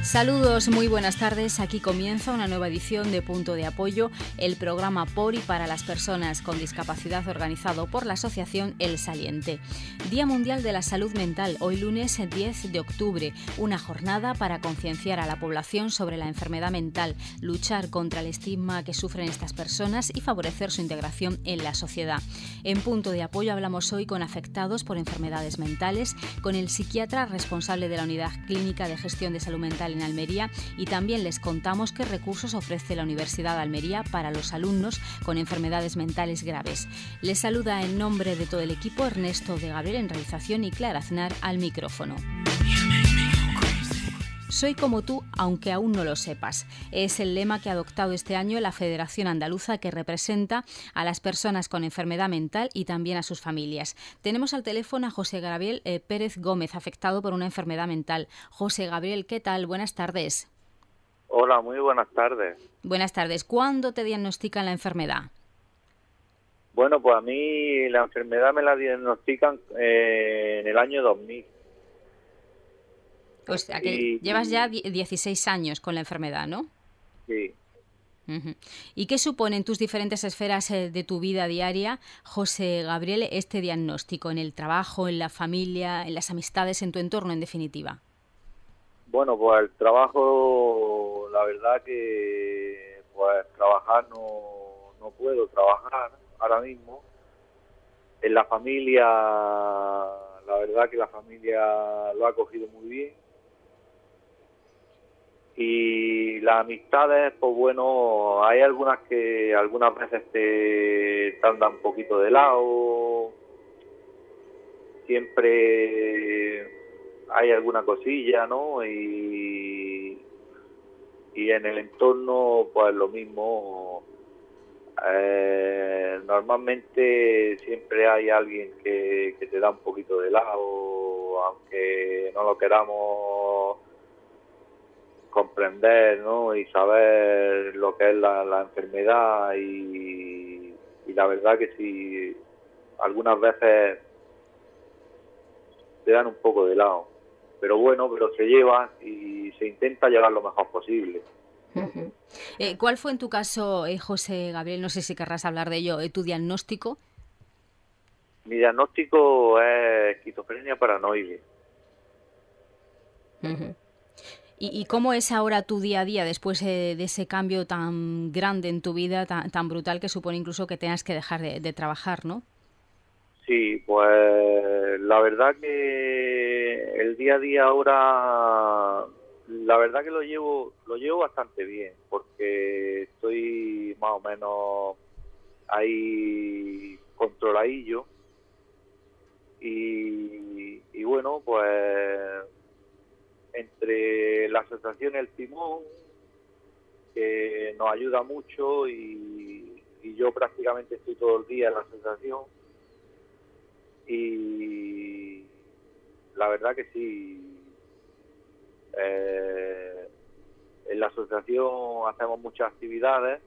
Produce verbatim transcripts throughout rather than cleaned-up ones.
Saludos, muy buenas tardes. Aquí comienza una nueva edición de Punto de Apoyo, el programa por y para las personas con discapacidad organizado por la asociación El Saliente. Día Mundial de la Salud Mental, hoy lunes diez de octubre, una jornada para concienciar a la población sobre la enfermedad mental, luchar contra el estigma que sufren estas personas y favorecer su integración en la sociedad. En Punto de Apoyo hablamos hoy con afectados por enfermedades mentales, con el psiquiatra responsable de la Unidad Clínica de Gestión de Salud Mental en Almería, y también les contamos qué recursos ofrece la Universidad de Almería para los alumnos con enfermedades mentales graves. Les saluda en nombre de todo el equipo Ernesto de Gabriel en realización y Clara Aznar al micrófono. Soy como tú, aunque aún no lo sepas. Es el lema que ha adoptado este año la Federación Andaluza, que representa a las personas con enfermedad mental y también a sus familias. Tenemos al teléfono a José Gabriel eh, Pérez Gómez, afectado por una enfermedad mental. José Gabriel, ¿qué tal? Buenas tardes. Hola, muy buenas tardes. Buenas tardes. ¿Cuándo te diagnostican la enfermedad? Bueno, pues a mí la enfermedad me la diagnostican eh, en el año dos mil. O sea, que y, llevas ya dieciséis años con la enfermedad, ¿no? Sí. Uh-huh. ¿Y qué supone en tus diferentes esferas de tu vida diaria, José Gabriel, este diagnóstico en el trabajo, en la familia, en las amistades, en tu entorno, en definitiva? Bueno, pues el trabajo, la verdad que pues trabajar no, no puedo trabajar ahora mismo. En la familia, la verdad que la familia lo ha cogido muy bien. Y las amistades, pues bueno, hay algunas que algunas veces te, te andan un poquito de lado, siempre hay alguna cosilla, ¿no? Y, y en el entorno, pues lo mismo. Eh, normalmente siempre hay alguien que, que te da un poquito de lado, aunque no lo queramos comprender, ¿no? Y saber lo que es la, la enfermedad y, y la verdad que sí, algunas veces te dan un poco de lado, pero bueno, pero se lleva y se intenta llevar lo mejor posible. Uh-huh. Eh, ¿Cuál fue en tu caso, eh, José Gabriel, no sé si querrás hablar de ello, eh, tu diagnóstico? Mi diagnóstico es esquizofrenia paranoide. Uh-huh. ¿Y, ¿Y cómo es ahora tu día a día después eh, de ese cambio tan grande en tu vida, tan, tan brutal, que supone incluso que tengas que dejar de, de trabajar, ¿no? Sí, pues la verdad que el día a día ahora, la verdad que lo llevo, lo llevo bastante bien, porque estoy más o menos ahí controladillo y, y bueno, pues entre la asociación El Timón, que nos ayuda mucho, y, y yo prácticamente estoy todo el día en la asociación, y la verdad que sí, eh, en la asociación hacemos muchas actividades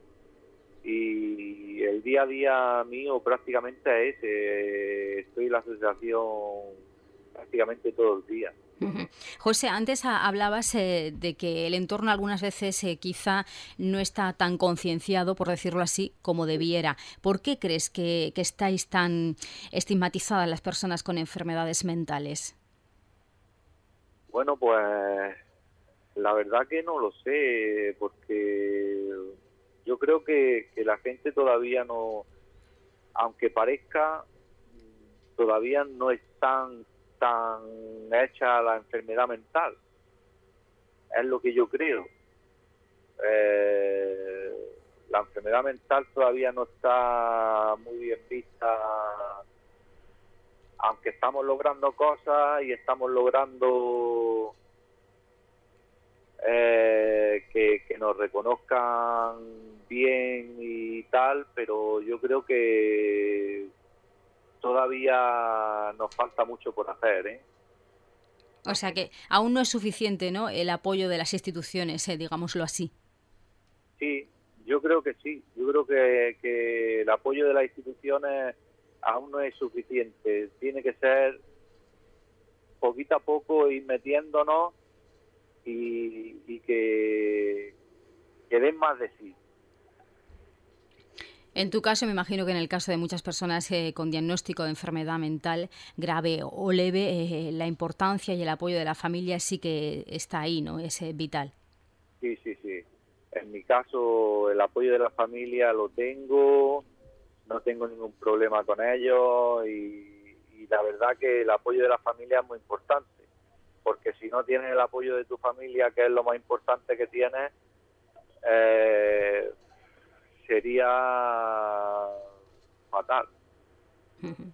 y el día a día mío prácticamente es ese. Estoy en la asociación prácticamente todo el día. Uh-huh. José, antes a, hablabas eh, de que el entorno algunas veces eh, quizá no está tan concienciado, por decirlo así, como debiera. ¿Por qué crees que, que estáis tan estigmatizadas las personas con enfermedades mentales? Bueno, pues la verdad que no lo sé, porque yo creo que, que la gente todavía no, aunque parezca, todavía no es tan tan hecha la enfermedad mental, es lo que yo creo. Eh, la enfermedad mental todavía no está muy bien vista, aunque estamos logrando cosas y estamos logrando eh, que, que nos reconozcan bien y tal, pero yo creo que todavía nos falta mucho por hacer, ¿eh? O sea que aún no es suficiente, ¿no?, el apoyo de las instituciones, eh, digámoslo así. Sí, yo creo que sí. Yo creo que, que el apoyo de las instituciones aún no es suficiente. Tiene que ser poquito a poco ir metiéndonos y, y que, que den más de sí. En tu caso, me imagino que en el caso de muchas personas eh, con diagnóstico de enfermedad mental grave o leve, eh, la importancia y el apoyo de la familia sí que está ahí, ¿no? Es eh, vital. Sí, sí, sí. En mi caso, el apoyo de la familia lo tengo, no tengo ningún problema con ellos y, y la verdad que el apoyo de la familia es muy importante, porque si no tienes el apoyo de tu familia, que es lo más importante que tienes, eh, sería fatal. Uh-huh.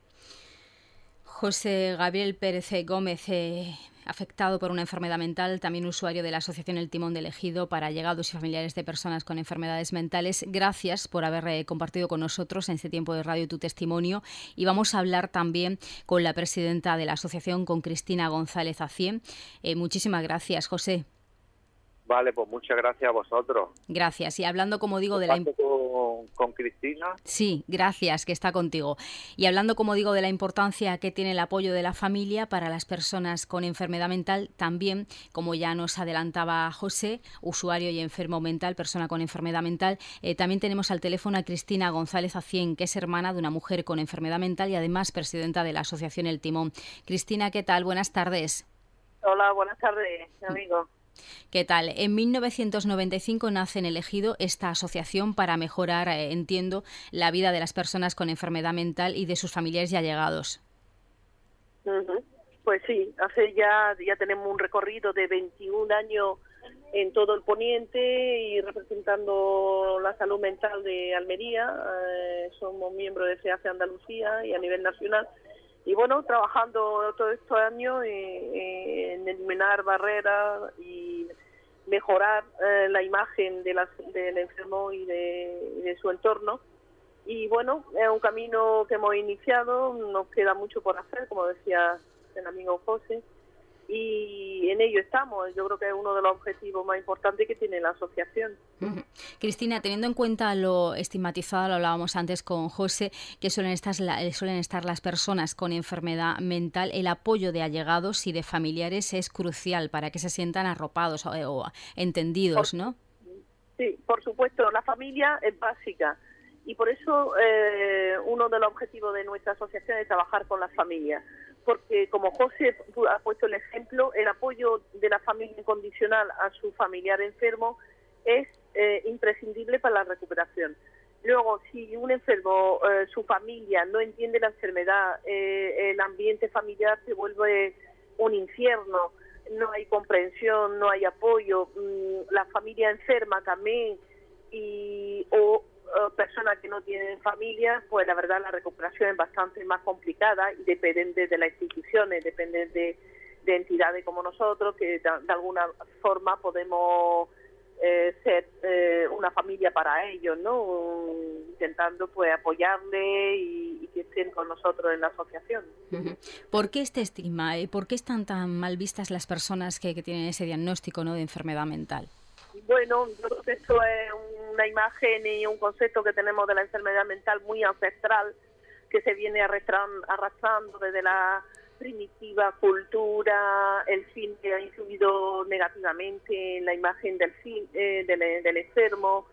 José Gabriel Pérez Gómez, eh, afectado por una enfermedad mental, también usuario de la Asociación El Timón del Ejido para allegados y familiares de personas con enfermedades mentales. Gracias por haber eh, compartido con nosotros en este tiempo de radio tu testimonio. Y vamos a hablar también con la presidenta de la asociación, con Cristina González Acién. Eh, muchísimas gracias, José. Vale, pues muchas gracias a vosotros. Gracias. Y hablando, como digo, de la... Con, con Cristina. Sí, gracias, que está contigo. Y hablando, como digo, de la importancia que tiene el apoyo de la familia para las personas con enfermedad mental, también, como ya nos adelantaba José, usuario y enfermo mental, persona con enfermedad mental, eh, también tenemos al teléfono a Cristina González Acién, que es hermana de una mujer con enfermedad mental y además presidenta de la Asociación El Timón. Cristina, ¿qué tal? Buenas tardes. Hola, buenas tardes, amigo. ¿Qué tal? En mil novecientos noventa y cinco nace en El Ejido esta asociación para mejorar, eh, entiendo, la vida de las personas con enfermedad mental y de sus familiares y allegados. Uh-huh. Pues sí, hace ya, ya tenemos un recorrido de veintiún años en todo el poniente y representando la salud mental de Almería. Eh, somos miembros de SEACE Andalucía y a nivel nacional. Y bueno, trabajando todos estos años en, en eliminar barreras y mejorar eh, la imagen de la, del enfermo y de, de su entorno. Y bueno, es un camino que hemos iniciado, nos queda mucho por hacer, como decía el amigo José, y en ello estamos. Yo creo que es uno de los objetivos más importantes que tiene la asociación. Uh-huh. Cristina, teniendo en cuenta lo estigmatizado, lo hablábamos antes con José, que suelen estar, suelen estar las personas con enfermedad mental, el apoyo de allegados y de familiares es crucial para que se sientan arropados o, o entendidos, por, ¿no? Sí, por supuesto, la familia es básica y por eso eh, uno de los objetivos de nuestra asociación es trabajar con las familias. Porque, como José ha puesto el ejemplo, el apoyo de la familia incondicional a su familiar enfermo es eh, imprescindible para la recuperación. Luego, si un enfermo, eh, su familia no entiende la enfermedad, eh, el ambiente familiar se vuelve un infierno, no hay comprensión, no hay apoyo, mmm, la familia enferma también, y o personas que no tienen familia, pues la verdad la recuperación es bastante más complicada y depende de las instituciones, depende de, de entidades como nosotros, que de, de alguna forma podemos eh, ser eh, una familia para ellos, ¿no? Intentando pues apoyarle y, y que estén con nosotros en la asociación. Uh-huh. ¿Por qué este estigma? ¿Por qué están tan mal vistas las personas que, que tienen ese diagnóstico, ¿no?, de enfermedad mental? Bueno, yo creo que esto es una imagen y un concepto que tenemos de la enfermedad mental muy ancestral, que se viene arrastrando desde la primitiva cultura, el cine ha influido negativamente en la imagen del, fin, eh, del, del enfermo,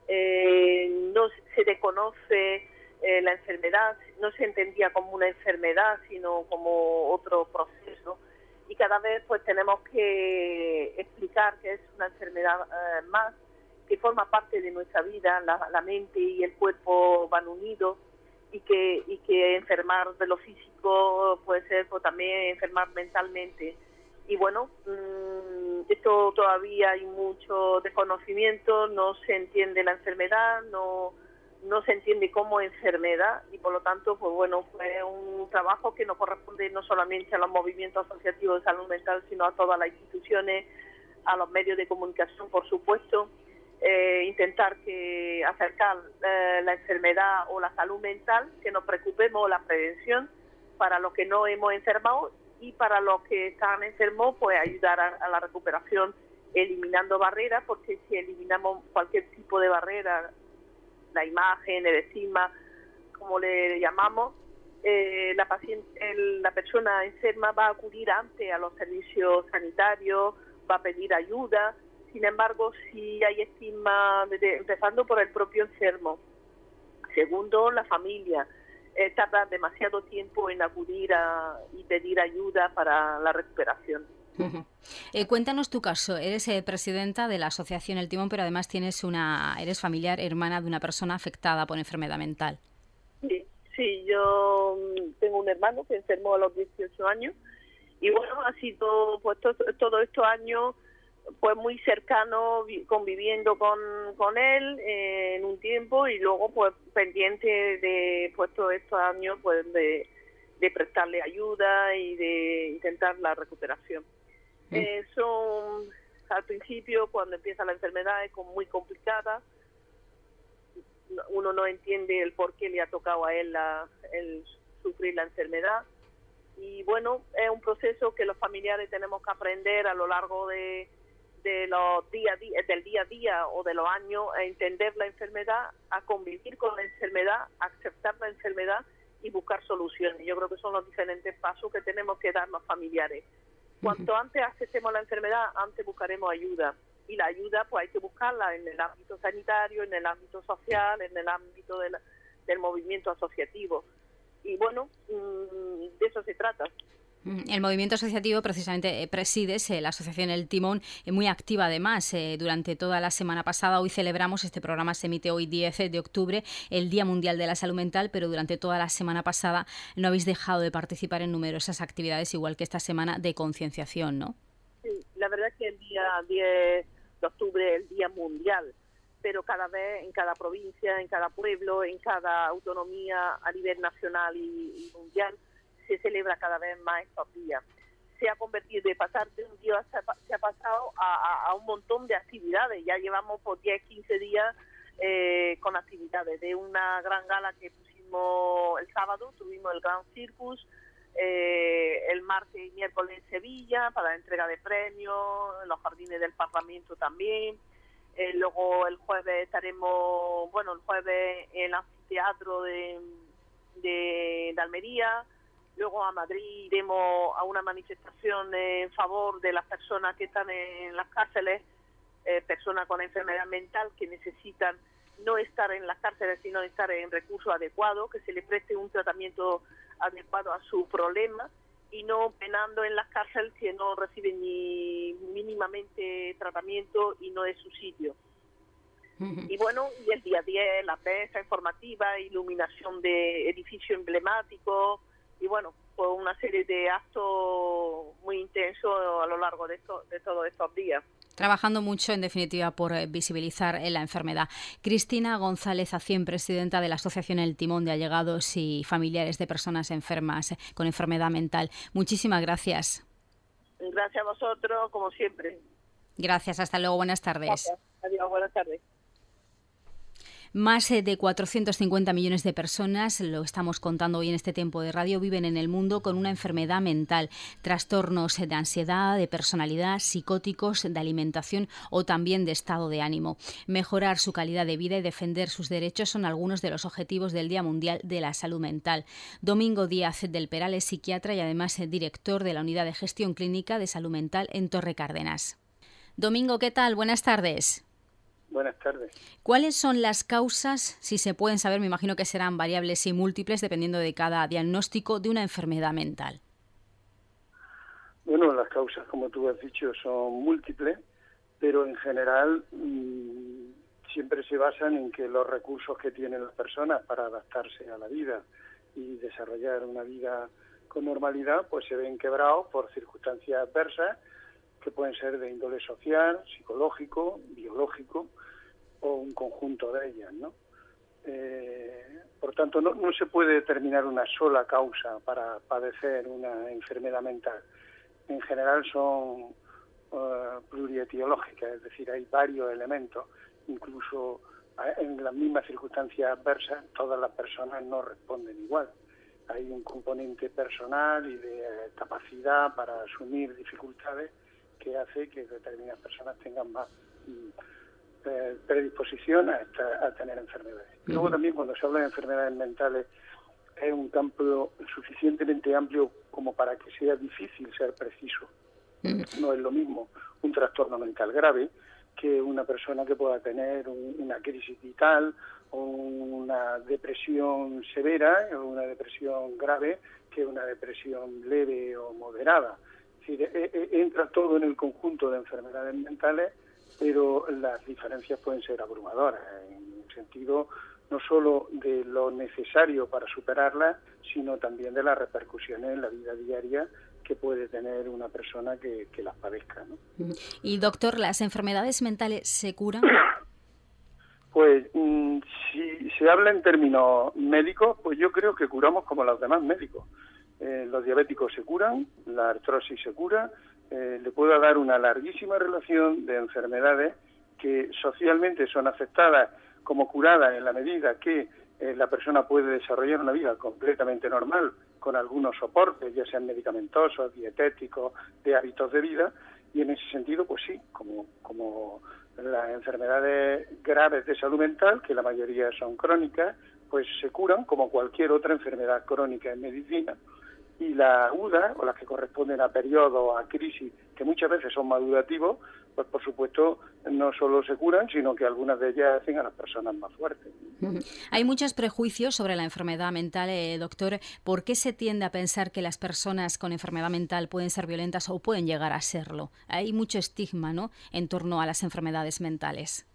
eh, no se desconoce eh, la enfermedad, no se entendía como una enfermedad, sino como otro proceso. Y cada vez pues tenemos que explicar que es una enfermedad eh, más, que forma parte de nuestra vida, la, la mente y el cuerpo van unidos, y que y que enfermar de lo físico puede ser pues, también enfermar mentalmente. Y bueno, mmm, esto todavía hay mucho desconocimiento, no se entiende la enfermedad, no no se entiende como enfermedad y por lo tanto, pues bueno, fue un trabajo que nos corresponde no solamente a los movimientos asociativos de salud mental, sino a todas las instituciones, a los medios de comunicación, por supuesto, eh, intentar que acercar eh, la enfermedad o la salud mental, que nos preocupemos la prevención para los que no hemos enfermado y para los que están enfermos, pues ayudar a, a la recuperación eliminando barreras, porque si eliminamos cualquier tipo de barrera, la imagen, el estigma, como le llamamos, eh, la paciente, el, la persona enferma va a acudir antes a los servicios sanitarios va a pedir ayuda. Sin embargo, sí hay estigma, de, empezando por el propio enfermo. Segundo, la familia. Eh, tarda demasiado tiempo en acudir a, y pedir ayuda para la recuperación. Uh-huh. Eh, cuéntanos tu caso. Eres eh, presidenta de la Asociación El Timón, pero además tienes una, eres familiar, hermana de una persona afectada por enfermedad mental. Sí, sí, yo tengo un hermano que enfermó a los dieciocho años y bueno, ha sido pues todo, todos estos años pues muy cercano, conviviendo con, con él eh, en un tiempo y luego pues pendiente de pues todos estos años pues de, de prestarle ayuda y de intentar la recuperación. Mm. Eh, son, al principio cuando empieza la enfermedad es muy complicada, uno no entiende el por qué le ha tocado a él la, el sufrir la enfermedad y bueno, es un proceso que los familiares tenemos que aprender a lo largo de de los día a día, del día a día o de los años, a entender la enfermedad, a convivir con la enfermedad, a aceptar la enfermedad y buscar soluciones. Yo creo que son los diferentes pasos que tenemos que dar los familiares. Cuanto uh-huh. antes aceptemos la enfermedad, antes buscaremos ayuda. Y la ayuda pues hay que buscarla en el ámbito sanitario, en el ámbito social, en el ámbito de la, del movimiento asociativo. Y bueno, de eso se trata. El movimiento asociativo precisamente eh, presides eh, la Asociación El Timón, eh, muy activa además eh, durante toda la semana pasada. Hoy celebramos, este programa se emite hoy diez de octubre, el Día Mundial de la Salud Mental, pero durante toda la semana pasada no habéis dejado de participar en numerosas actividades, igual que esta semana de concienciación, ¿no? Sí, la verdad es que el día diez de octubre es el Día Mundial, pero cada vez en cada provincia, en cada pueblo, en cada autonomía a nivel nacional y, y mundial, se celebra cada vez más estos días. Se ha convertido de pasar de un día, se ha, se ha pasado a, a, a un montón de actividades. Ya llevamos por diez, quince días eh, con actividades. De una gran gala que pusimos el sábado, tuvimos el Gran Circus, eh, el martes y miércoles en Sevilla para la entrega de premios, en los jardines del Parlamento también. Eh, luego el jueves estaremos, bueno, el jueves en el anfiteatro de, de, de Almería. Luego a Madrid iremos a una manifestación en favor de las personas que están en las cárceles, eh, personas con enfermedad mental que necesitan no estar en las cárceles, sino estar en recursos adecuados, que se les preste un tratamiento adecuado a su problema y no penando en las cárceles que no reciben ni mínimamente tratamiento y no es su sitio. Uh-huh. Y bueno, y el día diez, la prensa informativa, iluminación de edificios emblemáticos, y bueno, pues una serie de actos muy intensos a lo largo de, esto, de todos estos días. Trabajando mucho, en definitiva, por visibilizar la enfermedad. Cristina González Acien, presidenta de la Asociación El Timón de Allegados y Familiares de Personas Enfermas con Enfermedad Mental. Muchísimas gracias. Gracias a vosotros, como siempre. Gracias, hasta luego, buenas tardes. Gracias. Adiós, buenas tardes. Más de cuatrocientos cincuenta millones de personas, lo estamos contando hoy en este tiempo de radio, viven en el mundo con una enfermedad mental, trastornos de ansiedad, de personalidad, psicóticos, de alimentación o también de estado de ánimo. Mejorar su calidad de vida y defender sus derechos son algunos de los objetivos del Día Mundial de la Salud Mental. Domingo Díaz del Peral es psiquiatra y además director de la Unidad de Gestión Clínica de Salud Mental en Torre Cárdenas. Domingo, ¿qué tal? Buenas tardes. Buenas tardes. ¿Cuáles son las causas, si se pueden saber, me imagino que serán variables y múltiples dependiendo de cada diagnóstico, de una enfermedad mental? Bueno, las causas, como tú has dicho, son múltiples, pero en general mmm, siempre se basan en que los recursos que tienen las personas para adaptarse a la vida y desarrollar una vida con normalidad, pues se ven quebrados por circunstancias adversas que pueden ser de índole social, psicológico, biológico o un conjunto de ellas, ¿no? Eh, por tanto, no, no se puede determinar una sola causa para padecer una enfermedad mental. En general son uh, plurietiológicas, es decir, hay varios elementos, incluso en las mismas circunstancias adversas todas las personas no responden igual. Hay un componente personal y de eh, capacidad para asumir dificultades que hace que determinadas personas tengan más eh, predisposición a, esta, a tener enfermedades. Uh-huh. Luego también cuando se habla de enfermedades mentales es un campo suficientemente amplio como para que sea difícil ser preciso No es lo mismo un trastorno mental grave que una persona que pueda tener un, una crisis vital o una depresión severa o una depresión grave que una depresión leve o moderada. Es decir, e, e, entra todo en el conjunto de enfermedades mentales, pero las diferencias pueden ser abrumadoras, en el sentido no solo de lo necesario para superarlas, sino también de las repercusiones en la vida diaria que puede tener una persona que, que las padezca, ¿no? Y doctor, ¿las enfermedades mentales se curan? Pues mmm, si se habla en términos médicos, pues yo creo que curamos como los demás médicos. Eh, los diabéticos se curan, la artrosis se cura, eh, le puedo dar una larguísima relación de enfermedades que socialmente son aceptadas como curadas en la medida que eh, la persona puede desarrollar una vida completamente normal, con algunos soportes, ya sean medicamentosos, dietéticos, de hábitos de vida, y en ese sentido, pues sí, como, como las enfermedades graves de salud mental, que la mayoría son crónicas, pues se curan como cualquier otra enfermedad crónica en medicina, y las agudas, o las que corresponden a periodos, a crisis, que muchas veces son madurativos, pues por supuesto no solo se curan, sino que algunas de ellas hacen a las personas más fuertes. Hay muchos prejuicios sobre la enfermedad mental, eh, doctor. ¿Por qué se tiende a pensar que las personas con enfermedad mental pueden ser violentas o pueden llegar a serlo? Hay mucho estigma, ¿no?, en torno a las enfermedades mentales.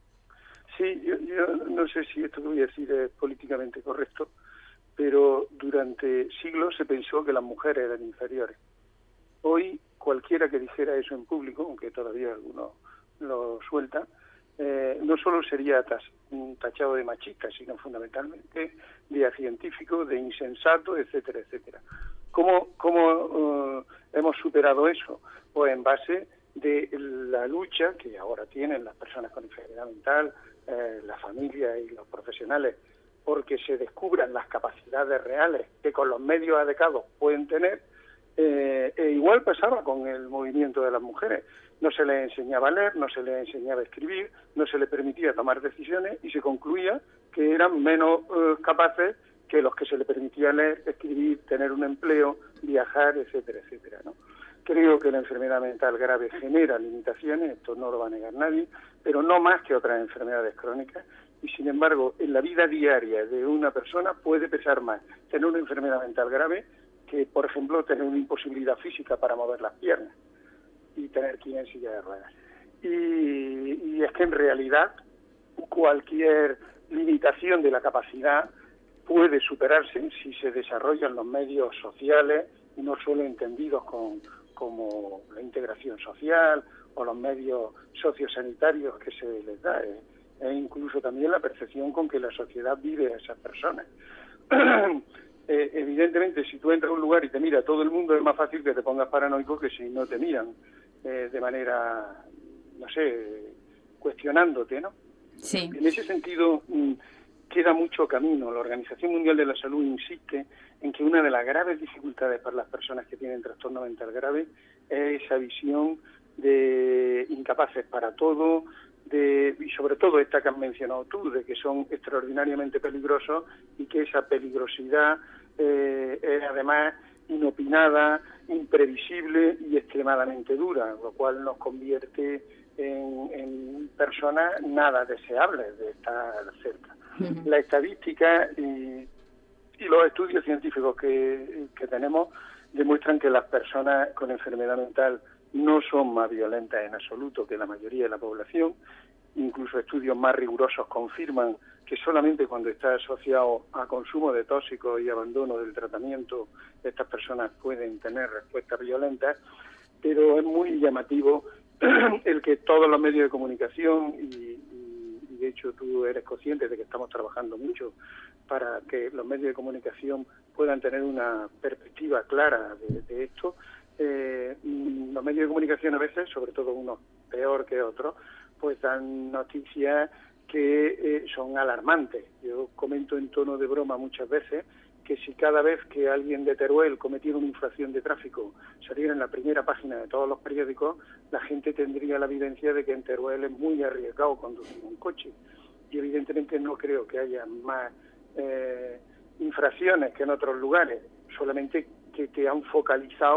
Sí, yo, yo no sé si esto que voy a decir es políticamente correcto, pero durante siglos se pensó que las mujeres eran inferiores. Hoy, cualquiera que dijera eso en público, aunque todavía algunos lo sueltan, eh, no solo sería tachado de machista, sino fundamentalmente de científico, de insensato, etcétera, etcétera. ¿Cómo, cómo uh, hemos superado eso? Pues en base de la lucha que ahora tienen las personas con enfermedad mental, eh, la familia y los profesionales, porque se descubran las capacidades reales que con los medios adecuados pueden tener. Eh, e igual pasaba con el movimiento de las mujeres. No se les enseñaba a leer, no se les enseñaba a escribir, no se les permitía tomar decisiones y se concluía que eran menos eh, capaces que los que se les permitía leer, escribir, tener un empleo, viajar, etcétera, etcétera, ¿no? Creo que la enfermedad mental grave genera limitaciones, esto no lo va a negar nadie, pero no más que otras enfermedades crónicas. Y sin embargo, en la vida diaria de una persona puede pesar más tener una enfermedad mental grave que, por ejemplo, tener una imposibilidad física para mover las piernas y tener que ir en silla de ruedas. Y, y es que en realidad cualquier limitación de la capacidad puede superarse si se desarrollan los medios sociales y no solo entendidos con, como la integración social o los medios sociosanitarios que se les da, eh, e incluso también la percepción con que la sociedad vive a esas personas. Eh, evidentemente, si tú entras a un lugar y te mira todo el mundo, es más fácil que te pongas paranoico que si no te miran eh, de manera, no sé, cuestionándote, ¿no? Sí. En ese sentido, mmm, queda mucho camino. La Organización Mundial de la Salud insiste en que una de las graves dificultades para las personas que tienen trastorno mental grave es esa visión de incapaces para todo, de, y sobre todo esta que has mencionado tú, de que son extraordinariamente peligrosos y que esa peligrosidad eh, es además inopinada, imprevisible y extremadamente dura, lo cual nos convierte en, en personas nada deseables de estar cerca. Uh-huh. La estadística y, y los estudios científicos que, que tenemos demuestran que las personas con enfermedad mental no son más violentas en absoluto que la mayoría de la población. Incluso estudios más rigurosos confirman que solamente cuando está asociado a consumo de tóxicos y abandono del tratamiento, estas personas pueden tener respuestas violentas, pero es muy llamativo el que todos los medios de comunicación, y, y, y de hecho tú eres consciente de que estamos trabajando mucho para que los medios de comunicación puedan tener una perspectiva clara de, de esto. Eh, los medios de comunicación a veces, sobre todo unos peor que otros, pues dan noticias que eh, son alarmantes. Yo comento en tono de broma muchas veces que si cada vez que alguien de Teruel cometiera una infracción de tráfico saliera en la primera página de todos los periódicos, la gente tendría la evidencia de que en Teruel es muy arriesgado conducir un coche. Y evidentemente no creo que haya más eh, infracciones que en otros lugares, solamente que te han focalizado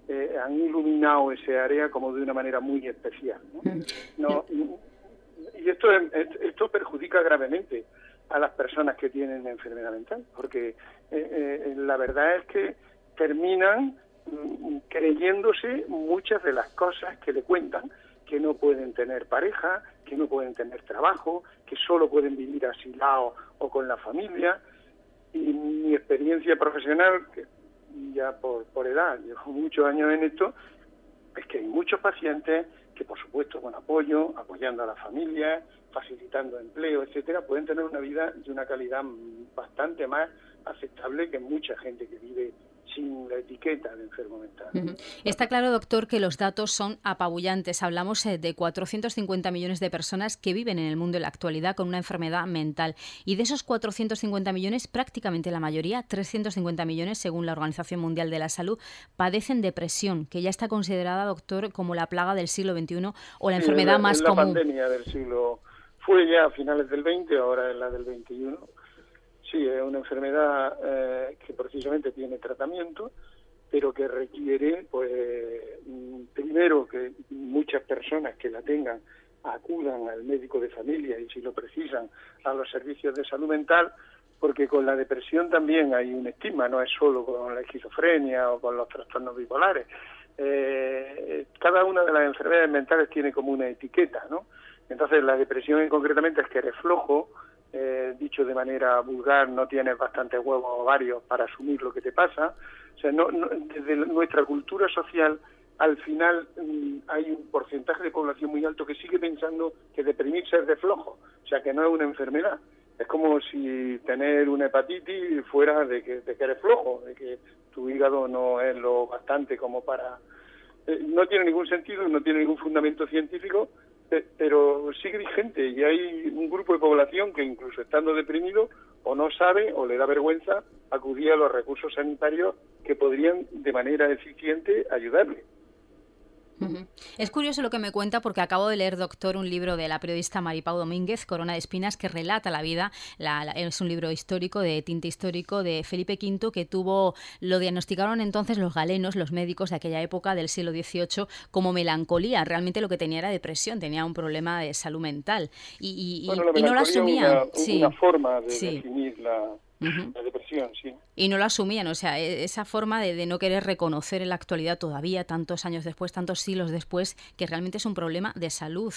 eh, han iluminado ese área como de una manera muy especial, ¿no? No, y esto, esto perjudica gravemente a las personas que tienen enfermedad mental, porque eh, eh, la verdad es que terminan mm, creyéndose muchas de las cosas que le cuentan, que no pueden tener pareja, que no pueden tener trabajo, que solo pueden vivir asilados o con la familia. Y mi experiencia profesional, que ya por, por edad, llevo muchos años en esto, es que hay muchos pacientes que, por supuesto, con apoyo, apoyando a la familia, facilitando empleo, etcétera, pueden tener una vida de una calidad bastante más aceptable que mucha gente que vive sin la etiqueta de enfermo mental. Uh-huh. Está claro, doctor, que los datos son apabullantes. Hablamos eh, de cuatrocientos cincuenta millones de personas que viven en el mundo en la actualidad con una enfermedad mental. Y de esos cuatrocientos cincuenta millones, prácticamente la mayoría, trescientos cincuenta millones, según la Organización Mundial de la Salud, padecen depresión, que ya está considerada, doctor, como la plaga del siglo veintiuno o la sí, enfermedad la, más la común. La pandemia del siglo fue ya a finales del veinte, ahora es la del veintiuno. Sí, es una enfermedad eh, que precisamente tiene tratamiento, pero que requiere, pues, primero que muchas personas que la tengan acudan al médico de familia y, si lo precisan, a los servicios de salud mental, porque con la depresión también hay un estigma, no es solo con la esquizofrenia o con los trastornos bipolares. Eh, cada una de las enfermedades mentales tiene como una etiqueta, ¿no? Entonces, la depresión en concretamente es que eres flojo. Eh, dicho de manera vulgar, no tienes bastantes huevos ovarios para asumir lo que te pasa. O sea, no, no, desde nuestra cultura social, al final mmm, hay un porcentaje de población muy alto que sigue pensando que deprimirse es de flojo, o sea, que no es una enfermedad. Es como si tener una hepatitis fuera de que, de que eres flojo, de que tu hígado no es lo bastante como para... Eh, no tiene ningún sentido, no tiene ningún fundamento científico, pero sigue vigente, y hay un grupo de población que, incluso estando deprimido, o no sabe o le da vergüenza acudir a los recursos sanitarios que podrían de manera eficiente ayudarle. Uh-huh. Es curioso lo que me cuenta, porque acabo de leer, doctor, un libro de la periodista Maripau Domínguez, Corona de Espinas, que relata la vida, la, la, es un libro histórico, de tinte histórico, de Felipe quinto, que tuvo, lo diagnosticaron entonces los galenos, los médicos de aquella época del siglo dieciocho, como melancolía. Realmente lo que tenía era depresión, tenía un problema de salud mental. Y, y, bueno, la y no lo asumía. Una, sí. una forma de sí. definir la... Uh-huh. La depresión, sí. Y no lo asumían, o sea, esa forma de, de no querer reconocer en la actualidad todavía, tantos años después, tantos siglos después, que realmente es un problema de salud.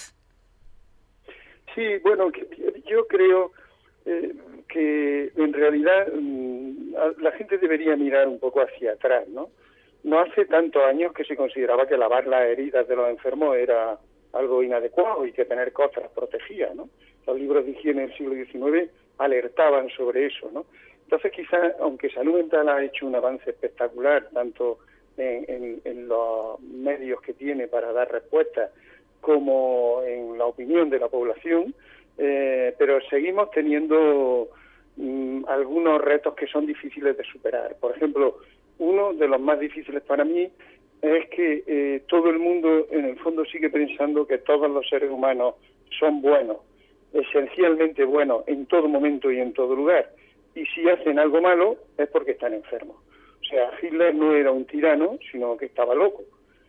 Sí, bueno, yo creo eh, que en realidad mmm, la gente debería mirar un poco hacia atrás, ¿no? No hace tantos años que se consideraba que lavar las heridas de los enfermos era algo inadecuado y que tener costras protegía, ¿no? Los libros de higiene del siglo diecinueve alertaban sobre eso, ¿no? Entonces, quizás, aunque salud mental ha hecho un avance espectacular, tanto en, en, en los medios que tiene para dar respuestas, como en la opinión de la población, eh, pero seguimos teniendo mm, algunos retos que son difíciles de superar. Por ejemplo, uno de los más difíciles para mí es que eh, todo el mundo, en el fondo, sigue pensando que todos los seres humanos son buenos, esencialmente buenos en todo momento y en todo lugar, y si hacen algo malo es porque están enfermos. O sea, Hitler no era un tirano, sino que estaba loco.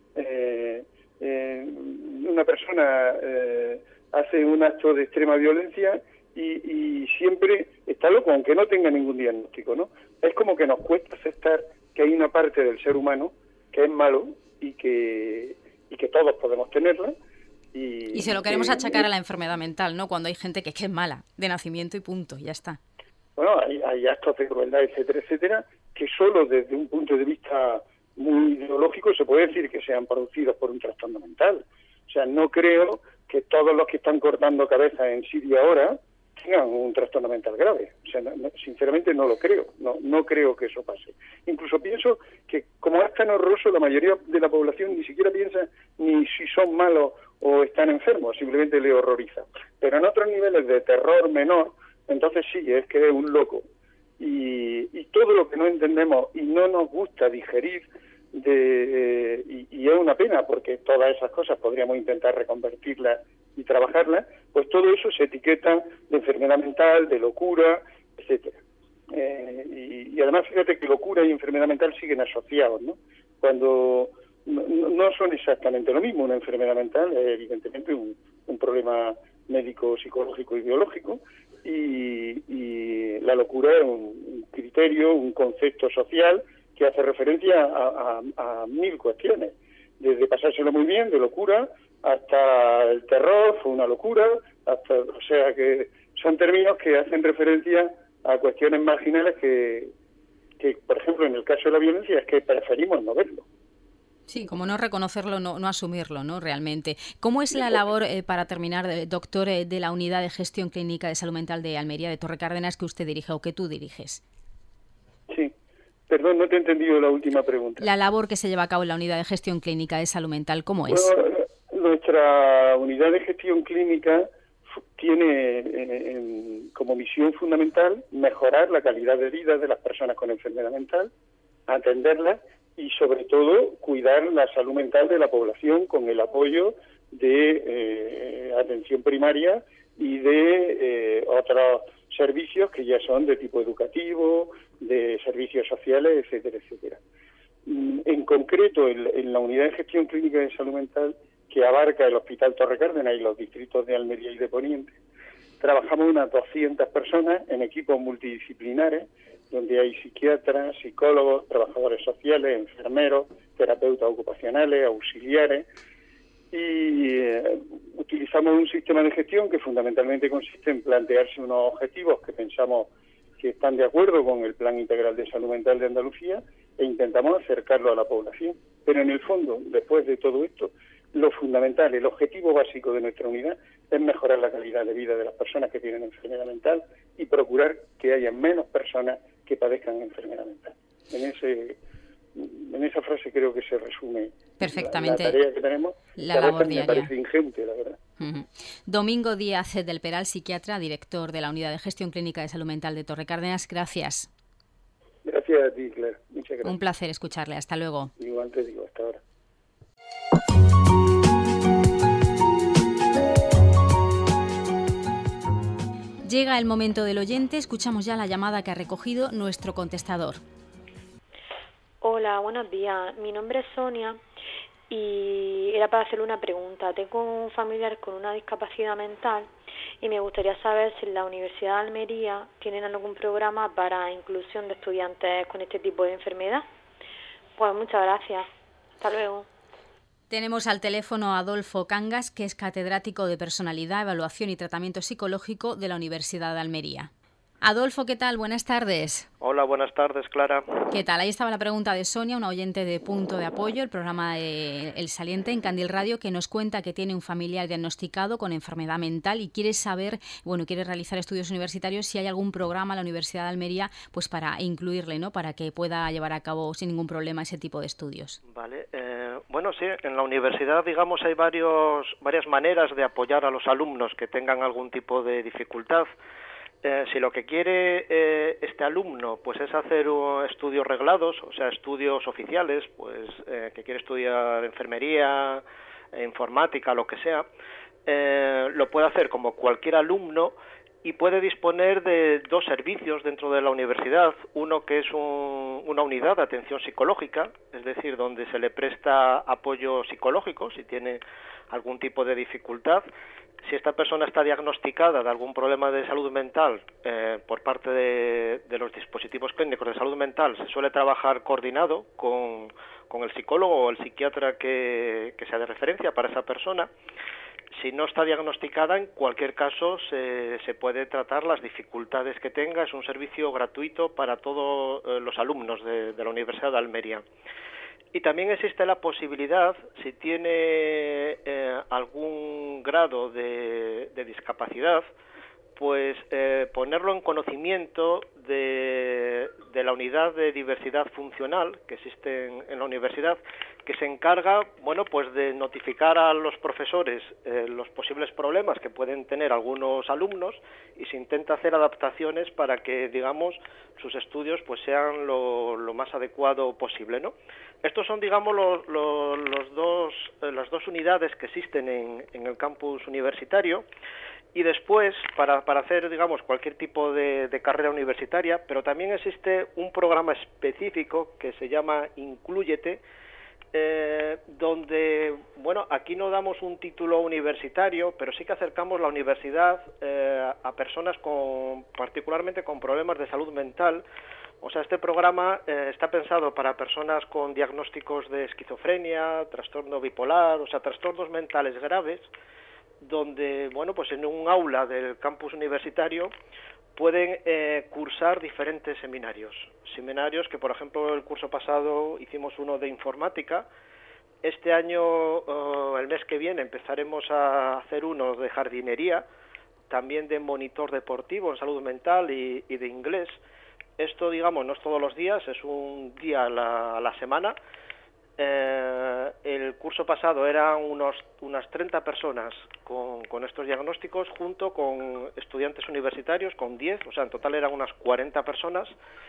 Eh, eh, una persona eh, hace un acto de extrema violencia y, y siempre está loco, aunque no tenga ningún diagnóstico, ¿no? Es como que nos cuesta aceptar que hay una parte del ser humano que es malo y que, y que todos podemos tenerla. Y, y se lo queremos achacar a la enfermedad mental, ¿no? Cuando hay gente que es, que es mala, de nacimiento y punto, ya está. Bueno, hay, hay actos de crueldad, etcétera, etcétera, que solo desde un punto de vista muy ideológico se puede decir que sean producidos por un trastorno mental. O sea, no creo que todos los que están cortando cabezas en Siria ahora tengan un trastorno mental grave. O sea, no, no, sinceramente no lo creo, no, no creo que eso pase. Incluso pienso que, como es tan horroroso, la mayoría de la población ni siquiera piensa ni si son malos o están enfermos, simplemente le horroriza. Pero en otros niveles de terror menor, entonces sí, es que es un loco. Y, y todo lo que no entendemos y no nos gusta digerir, de, eh, y, y es una pena, porque todas esas cosas podríamos intentar reconvertirlas y trabajarlas, pues todo eso se etiqueta de enfermedad mental, de locura, etcétera. Eh, y, y además, fíjate que locura y enfermedad mental siguen asociados, ¿no? Cuando no, no son exactamente lo mismo. Una enfermedad mental es evidentemente un, un problema médico, psicológico y biológico, y, y la locura es un criterio, un concepto social que hace referencia a, a, a mil cuestiones, desde pasárselo muy bien, de locura, hasta el terror, fue una locura, hasta, o sea que son términos que hacen referencia a cuestiones marginales que, que, por ejemplo, en el caso de la violencia es que preferimos no verlo. Sí, como no reconocerlo, no, no asumirlo, ¿no? Realmente. ¿Cómo es la labor, eh, para terminar, eh, doctor, eh, de la Unidad de Gestión Clínica de Salud Mental de Almería, de Torrecárdenas, que usted dirige o que tú diriges? Sí. Perdón, no te he entendido la última pregunta. La labor que se lleva a cabo en la Unidad de Gestión Clínica de Salud Mental, ¿cómo es? Bueno, nuestra Unidad de Gestión Clínica tiene eh, en, como misión fundamental mejorar la calidad de vida de las personas con enfermedad mental, atenderlas y sobre todo cuidar la salud mental de la población con el apoyo de eh, atención primaria y de eh, otros servicios que ya son de tipo educativo, de servicios sociales, etcétera, etcétera. En concreto, en, en la Unidad de Gestión Clínica de Salud Mental, que abarca el Hospital Torrecárdenas y los distritos de Almería y de Poniente, trabajamos unas doscientas personas en equipos multidisciplinares, donde hay psiquiatras, psicólogos, trabajadores sociales, enfermeros, terapeutas ocupacionales, auxiliares, y eh, utilizamos un sistema de gestión que fundamentalmente consiste en plantearse unos objetivos que pensamos que están de acuerdo con el Plan Integral de Salud Mental de Andalucía e intentamos acercarlo a la población. Pero en el fondo, después de todo esto, lo fundamental, el objetivo básico de nuestra unidad es mejorar la calidad de vida de las personas que tienen enfermedad mental y procurar que haya menos personas que padezcan enfermedad mental. En ese, en esa frase creo que se resume perfectamente la, la tarea que tenemos. La labor me diaria. parece ingente, la verdad. Uh-huh. Domingo Díaz del Peral, psiquiatra, director de la Unidad de Gestión Clínica de Salud Mental de Torrecárdenas. Gracias. Gracias a ti, Claire. Muchas gracias. Un placer escucharle. Hasta luego. Igual te digo, hasta ahora. Llega el momento del oyente. Escuchamos ya la llamada que ha recogido nuestro contestador. Hola, buenos días. Mi nombre es Sonia y era para hacerle una pregunta. Tengo un familiar con una discapacidad mental y me gustaría saber si en la Universidad de Almería tienen algún programa para inclusión de estudiantes con este tipo de enfermedad. Pues muchas gracias. Hasta luego. Tenemos al teléfono a Adolfo Cangas, que es catedrático de Personalidad, Evaluación y Tratamiento Psicológico de la Universidad de Almería. Adolfo, ¿qué tal? Buenas tardes. Hola, buenas tardes, Clara. ¿Qué tal? Ahí estaba la pregunta de Sonia, una oyente de Punto de Apoyo, el programa de El Saliente en Candil Radio, que nos cuenta que tiene un familiar diagnosticado con enfermedad mental y quiere saber, bueno, quiere realizar estudios universitarios, si hay algún programa en la Universidad de Almería pues para incluirle, ¿no? Para que pueda llevar a cabo sin ningún problema ese tipo de estudios. Vale, eh, bueno, sí, en la universidad, digamos, hay varios, varias maneras de apoyar a los alumnos que tengan algún tipo de dificultad. Eh, si lo que quiere eh, este alumno pues es hacer uh, estudios reglados, o sea, estudios oficiales, pues eh, que quiere estudiar enfermería, eh, informática, lo que sea, eh, lo puede hacer como cualquier alumno y puede disponer de dos servicios dentro de la universidad. Uno que es un, una unidad de atención psicológica, es decir, donde se le presta apoyo psicológico si tiene algún tipo de dificultad. Si esta persona está diagnosticada de algún problema de salud mental eh, por parte de, de los dispositivos clínicos de salud mental, se suele trabajar coordinado con, con el psicólogo o el psiquiatra que, que sea de referencia para esa persona. Si no está diagnosticada, en cualquier caso se, se puede tratar las dificultades que tenga. Es un servicio gratuito para todos eh, los alumnos de, de la Universidad de Almería. Y también existe la posibilidad, si tiene eh, algún grado de, de discapacidad, pues eh, ponerlo en conocimiento de, de la unidad de diversidad funcional que existe en, en la universidad, que se encarga, bueno, pues de notificar a los profesores eh, los posibles problemas que pueden tener algunos alumnos y se intenta hacer adaptaciones para que, digamos, sus estudios pues sean lo, lo más adecuado posible, ¿no? Estos son, digamos, los, los, los dos, eh, las dos unidades que existen en, en el campus universitario. Y después, para, para hacer, digamos, cualquier tipo de, de carrera universitaria, pero también existe un programa específico que se llama Inclúyete, eh, donde, bueno, aquí no damos un título universitario, pero sí que acercamos la universidad eh, a personas con, particularmente con problemas de salud mental. O sea, este programa eh, está pensado para personas con diagnósticos de esquizofrenia, trastorno bipolar, o sea, trastornos mentales graves, donde, bueno, pues en un aula del campus universitario pueden eh, cursar diferentes seminarios. Seminarios que, por ejemplo, el curso pasado hicimos uno de informática. Este año, uh, el mes que viene, empezaremos a hacer uno de jardinería, también de monitor deportivo en salud mental y, y de inglés. Esto, digamos, no es todos los días, es un día a la, a la semana. Eh, el curso pasado eran unos, unas treinta personas con, con estos diagnósticos, junto con estudiantes universitarios, con diez, o sea, en total eran unas cuarenta personas.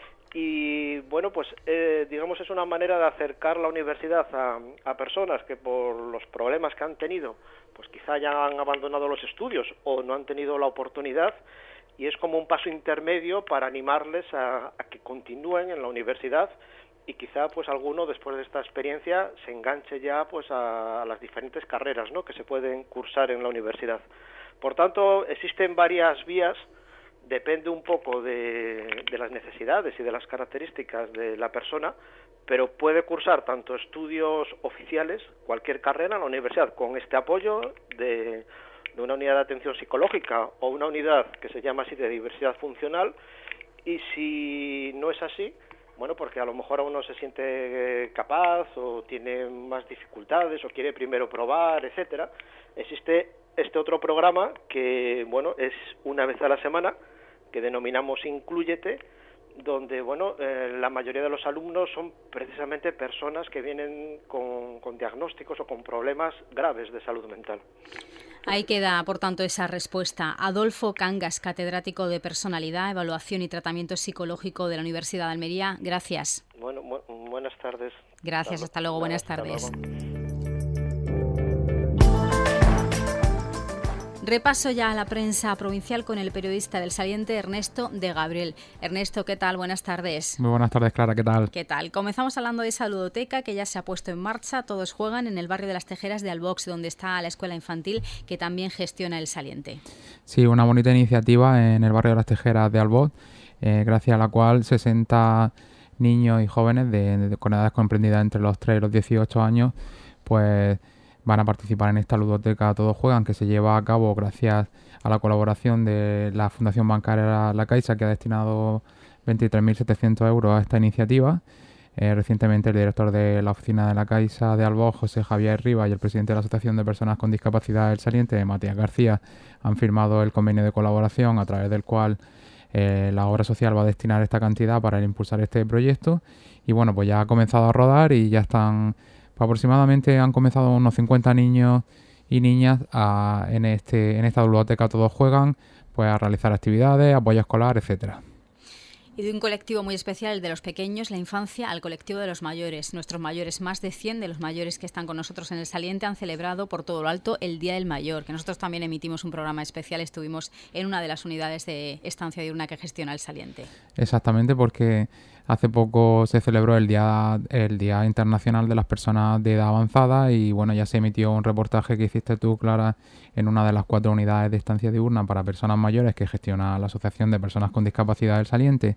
Y bueno, pues eh, digamos es una manera de acercar la universidad a, a personas que por los problemas que han tenido, pues quizá ya han abandonado los estudios o no han tenido la oportunidad, y es como un paso intermedio para animarles a, a que continúen en la universidad, y quizá pues alguno después de esta experiencia se enganche ya pues a, a las diferentes carreras, ¿no?, que se pueden cursar en la universidad. Por tanto, existen varias vías. Depende un poco de, de las necesidades y de las características de la persona, pero puede cursar tanto estudios oficiales, cualquier carrera en la universidad, con este apoyo de, de una unidad de atención psicológica o una unidad que se llama así de diversidad funcional. Y si no es así, bueno, porque a lo mejor uno se siente capaz o tiene más dificultades o quiere primero probar, etcétera, existe este otro programa que, bueno, es una vez a la semana, que denominamos Inclúyete, donde, bueno, eh, la mayoría de los alumnos son precisamente personas que vienen con, con diagnósticos o con problemas graves de salud mental. Ahí queda, por tanto, esa respuesta. Adolfo Cangas, catedrático de Personalidad, Evaluación y Tratamiento Psicológico de la Universidad de Almería. Gracias. Bueno, bu- buenas tardes. Gracias, hasta, hasta luego, buenas hasta tardes. Luego. Repaso ya a la prensa provincial con el periodista del Saliente, Ernesto de Gabriel. Ernesto, ¿qué tal? Buenas tardes. Muy buenas tardes, Clara, ¿qué tal? ¿Qué tal? Comenzamos hablando de esa ludoteca que ya se ha puesto en marcha. Todos juegan en el barrio de las Tejeras de Albox, donde está la escuela infantil que también gestiona el Saliente. Sí, una bonita iniciativa en el barrio de las Tejeras de Albox, eh, gracias a la cual sesenta niños y jóvenes de, de, con edades comprendidas entre los tres y los dieciocho años, pues van a participar en esta ludoteca Todos Juegan, que se lleva a cabo gracias a la colaboración de la Fundación Bancaria La Caixa, que ha destinado veintitrés mil setecientos euros a esta iniciativa. Eh, recientemente el director de la oficina de La Caixa de Albox, José Javier Rivas, y el presidente de la Asociación de Personas con Discapacidad del Saliente, Matías García, han firmado el convenio de colaboración a través del cual eh, la obra social va a destinar esta cantidad para impulsar este proyecto. Y bueno, pues ya ha comenzado a rodar y ya están... Aproximadamente han comenzado unos cincuenta niños y niñas a, en, este, en esta biblioteca Todos Juegan, pues a realizar actividades, apoyo escolar, etcétera. Y de un colectivo muy especial, el de los pequeños, la infancia, al colectivo de los mayores. Nuestros mayores, más de cien de los mayores que están con nosotros en el Saliente, han celebrado por todo lo alto el Día del Mayor, que nosotros también emitimos un programa especial. Estuvimos en una de las unidades de estancia diurna que gestiona el Saliente. Exactamente, porque hace poco se celebró el Día el Día Internacional de las Personas de Edad Avanzada y bueno, ya se emitió un reportaje que hiciste tú, Clara, en una de las cuatro unidades de estancia diurna para personas mayores que gestiona la Asociación de Personas con Discapacidad del Saliente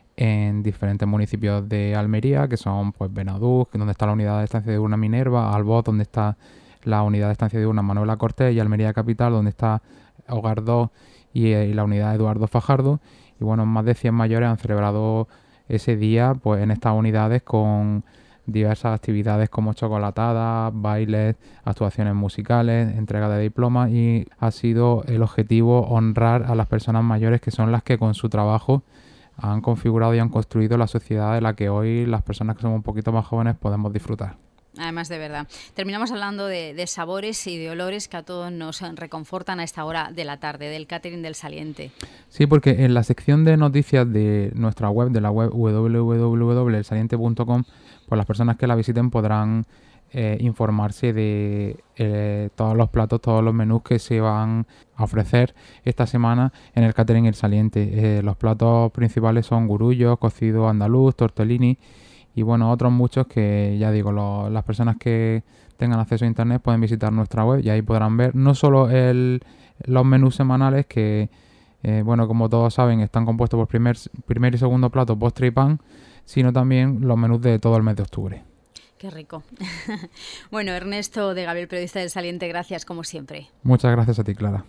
en diferentes municipios de Almería, que son pues Benadús, donde está la unidad de estancia diurna Minerva, Alboz, donde está la unidad de estancia diurna Manuela Cortés, y Almería Capital, donde está Hogar dos y, y la unidad Eduardo Fajardo. Y bueno, más de cien mayores han celebrado ese día pues en estas unidades con diversas actividades como chocolatadas, bailes, actuaciones musicales, entrega de diplomas, y ha sido el objetivo honrar a las personas mayores, que son las que con su trabajo han configurado y han construido la sociedad de la que hoy las personas que somos un poquito más jóvenes podemos disfrutar. Además, de verdad. Terminamos hablando de, de sabores y de olores que a todos nos reconfortan a esta hora de la tarde, del catering del Saliente. Sí, porque en la sección de noticias de nuestra web, de la web doble u doble u doble u punto el saliente punto com, pues las personas que la visiten podrán eh, informarse de eh, todos los platos, todos los menús que se van a ofrecer esta semana en el catering El Saliente. Eh, los platos principales son gurullos, cocido andaluz, tortellini. y bueno, otros muchos que ya digo, lo, las personas que tengan acceso a internet pueden visitar nuestra web y ahí podrán ver no solo el, los menús semanales que, eh, bueno, como todos saben, están compuestos por primer, primer y segundo plato, postre y pan, sino también los menús de todo el mes de octubre. Qué rico. Bueno, Ernesto de Gabriel, periodista del Saliente, gracias como siempre. Muchas gracias a ti, Clara.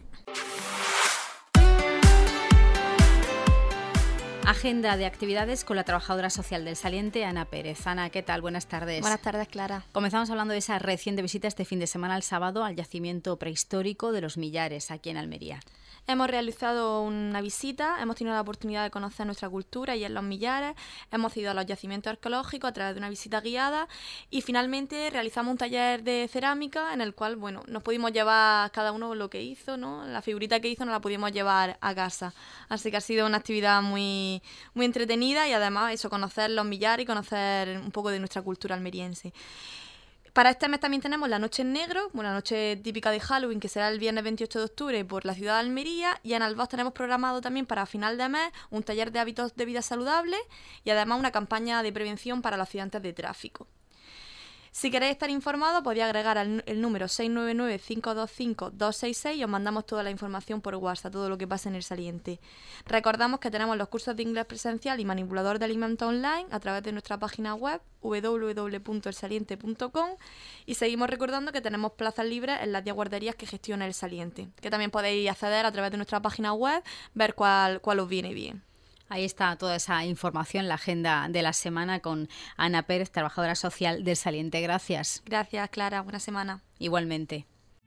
Agenda de actividades con la trabajadora social del Saliente, Ana Pérez. Ana, ¿qué tal? Buenas tardes. Buenas tardes, Clara. Comenzamos hablando de esa reciente visita este fin de semana, el sábado, al yacimiento prehistórico de los Millares, aquí en Almería. Hemos realizado una visita, hemos tenido la oportunidad de conocer nuestra cultura y en los Millares, hemos ido a los yacimientos arqueológicos a través de una visita guiada y finalmente realizamos un taller de cerámica en el cual, bueno, nos pudimos llevar cada uno lo que hizo, ¿no? La figurita que hizo nos la pudimos llevar a casa. Así que ha sido una actividad muy, muy entretenida y además eso, conocer los Millares y conocer un poco de nuestra cultura almeriense. Para este mes también tenemos la Noche en Negro, una noche típica de Halloween que será el viernes veintiocho de octubre por la ciudad de Almería, y en Alboz tenemos programado también para final de mes un taller de hábitos de vida saludable y además una campaña de prevención para los accidentes de tráfico. Si queréis estar informados, podéis agregar el, el número seis nueve nueve, cinco dos cinco, dos seis seis y os mandamos toda la información por WhatsApp, todo lo que pasa en el Saliente. Recordamos que tenemos los cursos de inglés presencial y manipulador de alimentos online a través de nuestra página web doble u doble u doble u punto el saliente punto com y seguimos recordando que tenemos plazas libres en las diez guarderías que gestiona el Saliente, que también podéis acceder a través de nuestra página web, ver cuál, cuál os viene bien. Ahí está toda esa información, la agenda de la semana con Ana Pérez, trabajadora social del Saliente. Gracias. Gracias, Clara. Buena semana. Igualmente.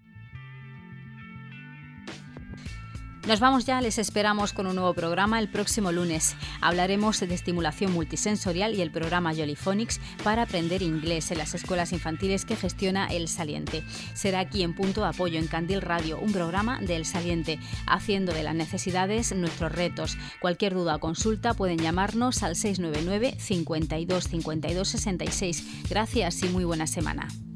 Nos vamos ya, les esperamos con un nuevo programa el próximo lunes. Hablaremos de estimulación multisensorial y el programa Jollyphonics para aprender inglés en las escuelas infantiles que gestiona El Saliente. Será aquí en Punto de Apoyo, en Candil Radio, un programa de El Saliente, haciendo de las necesidades nuestros retos. Cualquier duda o consulta pueden llamarnos al seis nueve nueve, cincuenta y dos, cincuenta y dos, sesenta y seis. Gracias y muy buena semana.